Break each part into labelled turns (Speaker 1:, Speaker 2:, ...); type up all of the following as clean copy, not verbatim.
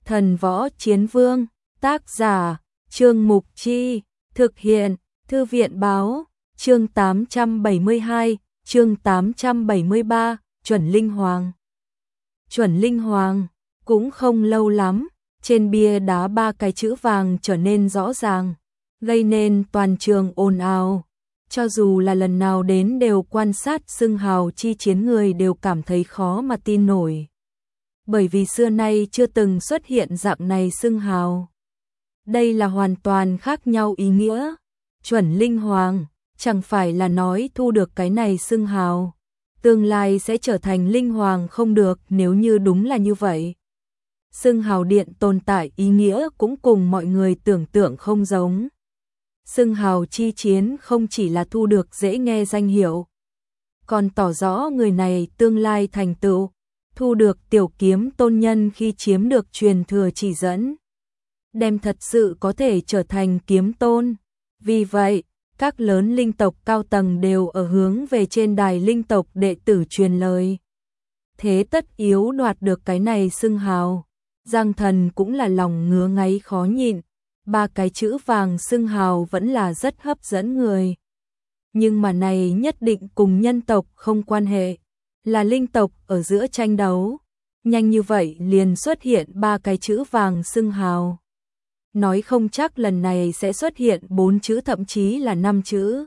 Speaker 1: Thần võ chiến vương, tác giả, Trương Mục Chi, thực hiện, Thư viện báo, chương 872, chương 873, Chuẩn Linh Hoàng. Chuẩn Linh Hoàng, cũng không lâu lắm, trên bia đá 3 cái chữ vàng trở nên rõ ràng, gây nên toàn trường ồn ào. Cho dù là lần nào đến đều quan sát xưng hào chi chiến, người đều cảm thấy khó mà tin nổi. Bởi vì xưa nay chưa từng xuất hiện dạng này xưng hào. Đây là hoàn toàn khác nhau ý nghĩa. Chuẩn Linh Hoàng, chẳng phải là nói thu được cái này xưng hào, tương lai sẽ trở thành Linh Hoàng không được. Nếu như đúng là như vậy, xưng hào điện tồn tại ý nghĩa cũng cùng mọi người tưởng tượng không giống. Xưng hào chi chiến không chỉ là thu được dễ nghe danh hiệu, còn tỏ rõ người này tương lai thành tựu, thu được tiểu kiếm tôn nhân khi chiếm được truyền thừa chỉ dẫn, đem thật sự có thể trở thành kiếm tôn. Vì vậy, các lớn linh tộc cao tầng đều ở hướng về trên đài linh tộc đệ tử truyền lời. Thế tất yếu đoạt được cái này xưng hào. Giang Thần cũng là lòng ngứa ngáy khó nhịn. 3 cái chữ vàng xưng hào vẫn là rất hấp dẫn người. Nhưng mà này nhất định cùng nhân tộc không quan hệ, là linh tộc ở giữa tranh đấu. Nhanh như vậy liền xuất hiện 3 cái chữ vàng xưng hào. Nói không chắc lần này sẽ xuất hiện 4 chữ, thậm chí là 5 chữ.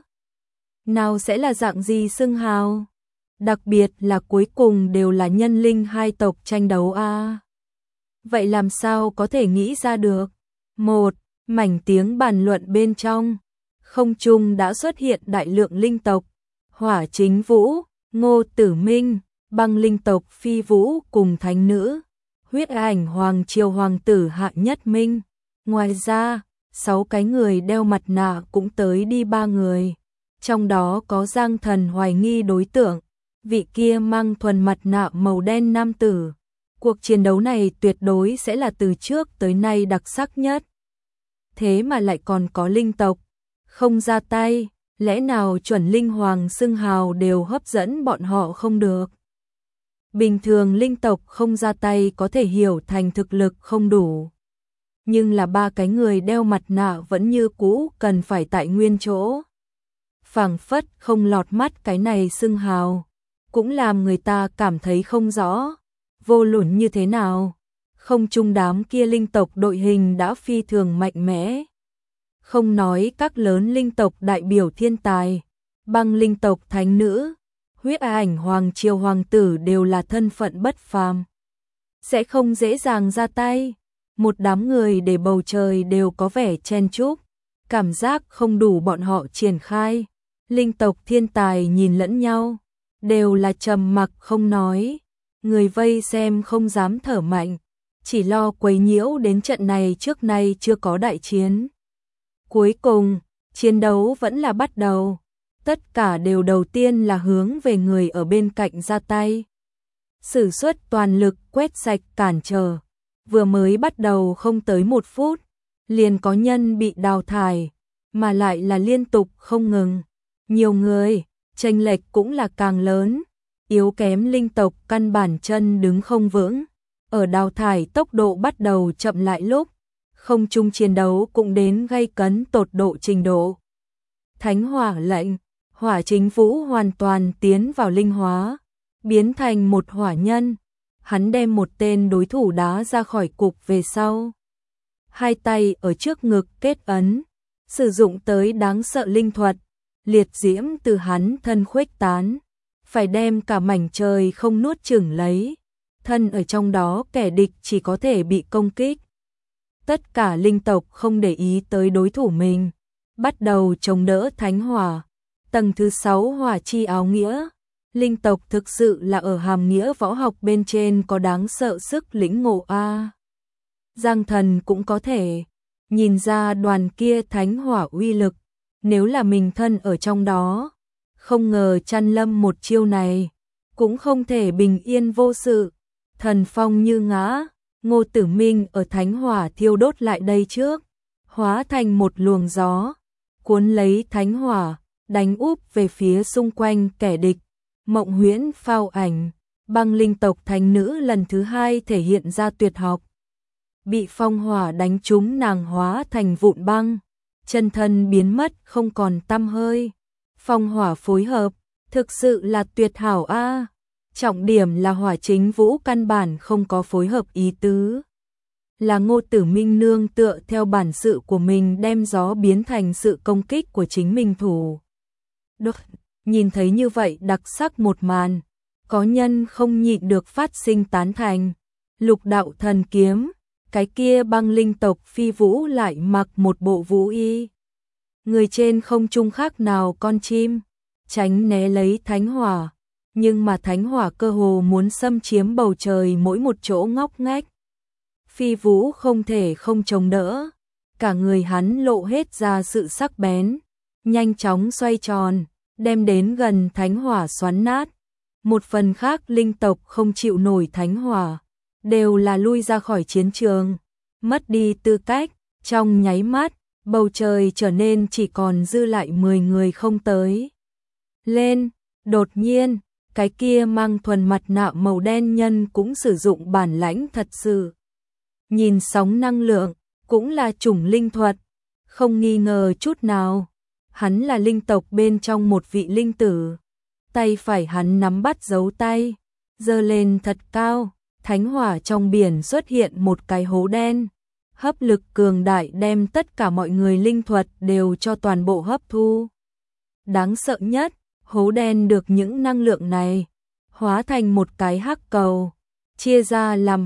Speaker 1: Nào sẽ là dạng gì xưng hào? Đặc biệt là cuối cùng đều là nhân linh hai tộc tranh đấu a. Vậy làm sao có thể nghĩ ra được? Một mảnh tiếng bàn luận bên trong không trung đã xuất hiện đại lượng linh tộc. Hỏa Chính Vũ, Ngô Tử Minh, Băng linh tộc Phi Vũ cùng thánh nữ, Huyết Ảnh Hoàng Triều hoàng tử Hạ Nhất Minh. Ngoài ra, 6 cái người đeo mặt nạ cũng tới đi 3 người. Trong đó có Giang Thần hoài nghi đối tượng, vị kia mang thuần mặt nạ màu đen nam tử. Cuộc chiến đấu này tuyệt đối sẽ là từ trước tới nay đặc sắc nhất. Thế mà lại còn có linh tộc không ra tay, lẽ nào chuẩn Linh Hoàng xưng hào đều hấp dẫn bọn họ không được? Bình thường linh tộc không ra tay có thể hiểu thành thực lực không đủ. Nhưng là 3 cái người đeo mặt nạ vẫn như cũ cần phải tại nguyên chỗ. Phảng phất không lọt mắt cái này xưng hào, cũng làm người ta cảm thấy không rõ. Vô luận như thế nào, không trung đám kia linh tộc đội hình đã phi thường mạnh mẽ. Không nói các lớn linh tộc đại biểu thiên tài, Băng linh tộc thánh nữ, Huyết Ảnh Hoàng Triều hoàng tử đều là thân phận bất phàm, sẽ không dễ dàng ra tay. Một đám người để bầu trời đều có vẻ chen chúc, cảm giác không đủ bọn họ triển khai. Linh tộc thiên tài nhìn lẫn nhau, đều là trầm mặc không nói. Người vây xem không dám thở mạnh, chỉ lo quấy nhiễu đến trận này trước nay chưa có đại chiến. Cuối cùng, chiến đấu vẫn là bắt đầu. Tất cả đều đầu tiên là hướng về người ở bên cạnh ra tay, sử xuất toàn lực quét sạch cản trở. Vừa mới bắt đầu không tới 1 phút, liền có nhân bị đào thải, mà lại là liên tục không ngừng. Nhiều người, chênh lệch cũng là càng lớn. Yếu kém linh tộc căn bản chân đứng không vững. Ở đào thải tốc độ bắt đầu chậm lại lúc, không trung chiến đấu cũng đến gay cấn tột độ trình độ. Thánh hỏa lệnh, Hỏa Chính Vũ hoàn toàn tiến vào linh hóa, biến thành một hỏa nhân. Hắn đem một tên đối thủ đá ra khỏi cục về sau. 2 tay ở trước ngực kết ấn, sử dụng tới đáng sợ linh thuật, liệt diễm từ hắn thân khuếch tán, phải đem cả mảnh trời không nuốt chửng lấy. Thân ở trong đó kẻ địch chỉ có thể bị công kích. Tất cả linh tộc không để ý tới đối thủ mình, bắt đầu chống đỡ thánh hỏa. Tầng thứ 6 hỏa chi áo nghĩa. Linh tộc thực sự là ở hàm nghĩa võ học bên trên có đáng sợ sức lĩnh ngộ a. Giang Thần cũng có thể nhìn ra đoàn kia thánh hỏa uy lực, nếu là mình thân ở trong đó, không ngờ chăn lâm một chiêu này, cũng không thể bình yên vô sự. Thần phong như ngã, Ngô Tử Minh ở thánh hỏa thiêu đốt lại đây trước, hóa thành một luồng gió, cuốn lấy thánh hỏa, đánh úp về phía xung quanh kẻ địch. Mộng Huyễn Phao Ảnh, Băng linh tộc thánh nữ lần thứ 2 thể hiện ra tuyệt học. bị phong hỏa đánh trúng nàng hóa thành vụn băng, chân thân biến mất không còn tăm hơi. Phong hỏa phối hợp, thực sự là tuyệt hảo a. Trọng điểm là Hỏa Chính Vũ căn bản không có phối hợp ý tứ. Là Ngô Tử Minh nương tựa theo bản sự của mình đem gió biến thành sự công kích của chính mình thủ. Được, nhìn thấy như vậy đặc sắc một màn, có nhân không nhịn được phát sinh tán thành. Lục đạo thần kiếm, cái kia băng linh tộc Phi Vũ lại mặc một bộ vũ y. Người trên không trung khác nào con chim, tránh né lấy thánh hỏa, nhưng mà thánh hỏa cơ hồ muốn xâm chiếm bầu trời mỗi một chỗ ngóc ngách. Phi Vũ không thể không chống đỡ, cả người hắn lộ hết ra sự sắc bén, nhanh chóng xoay tròn, đem đến gần thánh hỏa xoắn nát. Một phần khác linh tộc không chịu nổi thánh hỏa, đều là lui ra khỏi chiến trường, mất đi tư cách, trong nháy mắt, bầu trời trở nên chỉ còn dư lại 10 người không tới. Lên, đột nhiên, cái kia mang thuần mặt nạ màu đen nhân cũng sử dụng bản lãnh thật sự. Nhìn sóng năng lượng, cũng là chủng linh thuật, không nghi ngờ chút nào. Hắn là linh tộc bên trong một vị linh tử. Tay phải hắn nắm bắt dấu tay, giơ lên thật cao, thánh hỏa trong biển xuất hiện một cái hố đen. Hấp lực cường đại đem tất cả mọi người linh thuật đều cho toàn bộ hấp thu. Đáng sợ nhất, hố đen được những năng lượng này hóa thành một cái hắc cầu, chia ra làm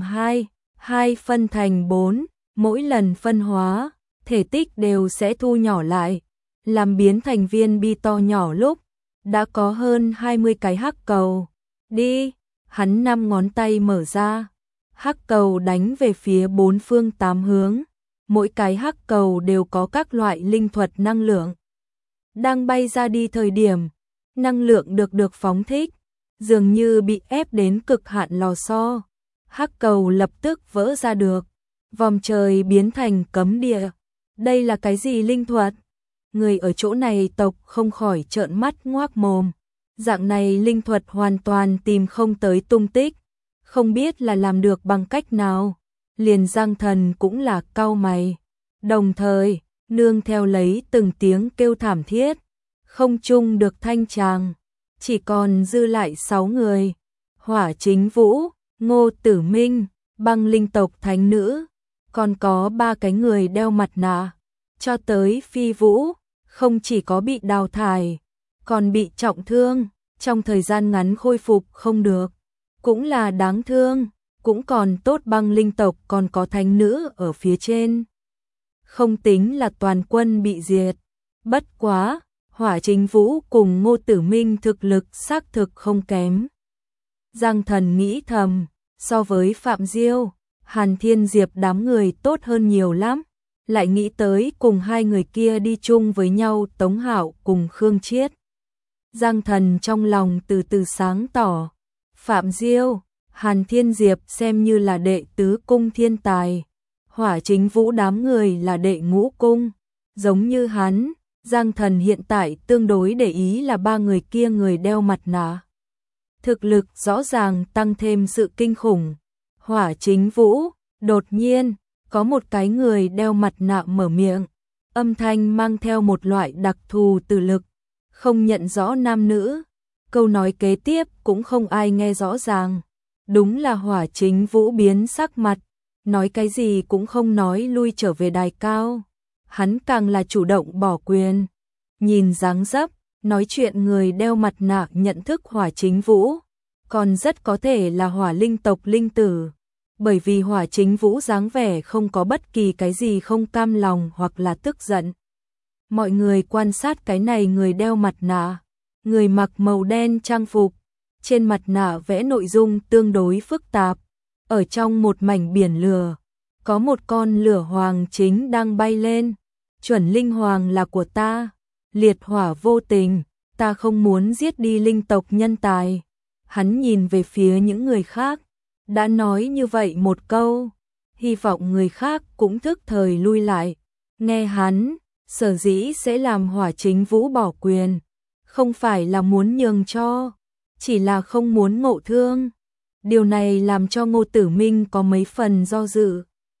Speaker 1: hai phân thành 4, mỗi lần phân hóa, thể tích đều sẽ thu nhỏ lại, làm biến thành viên bi to nhỏ lúc, đã có hơn 20 cái hắc cầu. Đi, hắn 5 ngón tay mở ra, hắc cầu đánh về phía 4 phương 8 hướng, mỗi cái hắc cầu đều có các loại linh thuật năng lượng. Đang bay ra đi thời điểm, năng lượng được phóng thích, dường như bị ép đến cực hạn lò xo. Hắc cầu lập tức vỡ ra được, vòng trời biến thành cấm địa. Đây là cái gì linh thuật? Người ở chỗ này tộc không khỏi trợn mắt ngoác mồm. Dạng này linh thuật hoàn toàn tìm không tới tung tích, không biết là làm được bằng cách nào. Liền Giang Thần cũng là cau mày. Đồng thời, nương theo lấy từng tiếng kêu thảm thiết, không chung được thanh tràng, chỉ còn dư lại 6 người. Hỏa Chính Vũ, Ngô Tử Minh, băng linh tộc thánh nữ, còn có 3 cái người đeo mặt nạ. Cho tới Phi Vũ, không chỉ có bị đào thải, còn bị trọng thương, trong thời gian ngắn khôi phục không được. Cũng là đáng thương, cũng còn tốt băng linh tộc còn có thánh nữ ở phía trên. Không tính là toàn quân bị diệt. Bất quá, Hỏa Chính Vũ cùng Ngô Tử Minh thực lực xác thực không kém. Giang Thần nghĩ thầm, so với Phạm Diêu, Hàn Thiên Diệp đám người tốt hơn nhiều lắm. Lại nghĩ tới cùng 2 người kia đi chung với nhau Tống Hạo cùng Khương Chiết. Giang Thần trong lòng từ từ sáng tỏ. Phạm Diêu, Hàn Thiên Diệp xem như là đệ tứ cung thiên tài. Hỏa Chính Vũ đám người là đệ ngũ cung. Giống như hắn, Giang Thần hiện tại tương đối để ý là 3 người kia người đeo mặt nạ. Thực lực rõ ràng tăng thêm sự kinh khủng. Hỏa Chính Vũ, đột nhiên, có một cái người đeo mặt nạ mở miệng, âm thanh mang theo một loại đặc thù từ lực, không nhận rõ nam nữ. Câu nói kế tiếp cũng không ai nghe rõ ràng. Đúng là Hỏa Chính Vũ biến sắc mặt, nói cái gì cũng không nói lui trở về đài cao. Hắn càng là chủ động bỏ quyền. Nhìn dáng dấp, nói chuyện người đeo mặt nạ nhận thức Hỏa Chính Vũ, còn rất có thể là hỏa linh tộc linh tử. Bởi vì Hỏa Chính Vũ dáng vẻ không có bất kỳ cái gì không cam lòng hoặc là tức giận. Mọi người quan sát cái này người đeo mặt nạ, người mặc màu đen trang phục, trên mặt nạ vẽ nội dung tương đối phức tạp. Ở trong một mảnh biển lửa, có một con lửa hoàng chính đang bay lên. Chuẩn linh hoàng là của ta, liệt hỏa vô tình, ta không muốn giết đi linh tộc nhân tài. Hắn nhìn về phía những người khác, đã nói như vậy một câu, hy vọng người khác cũng thức thời lui lại. Nghe hắn, sở dĩ sẽ làm Hỏa Chính Vũ bỏ quyền, không phải là muốn nhường cho, chỉ là không muốn ngộ thương. Điều này làm cho Ngô Tử Minh có mấy phần do dự.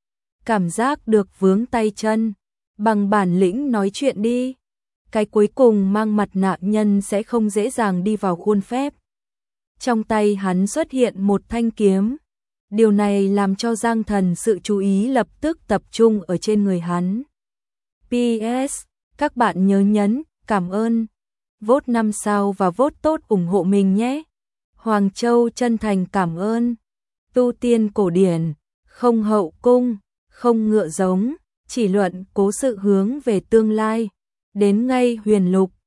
Speaker 1: cảm giác được vướng tay chân, bằng bản lĩnh nói chuyện đi. Cái cuối cùng mang mặt nạ nhân sẽ không dễ dàng đi vào khuôn phép. Trong tay hắn xuất hiện một thanh kiếm. Điều này làm cho Giang Thần sự chú ý lập tức tập trung ở trên người hắn. PS, các bạn nhớ nhấn, cảm ơn, vote 5 sao và vote tốt ủng hộ mình nhé. Hoàng Châu chân thành cảm ơn. Tu tiên cổ điển, không hậu cung, không ngựa giống, chỉ luận cố sự hướng về tương lai. Đến ngay huyền lục,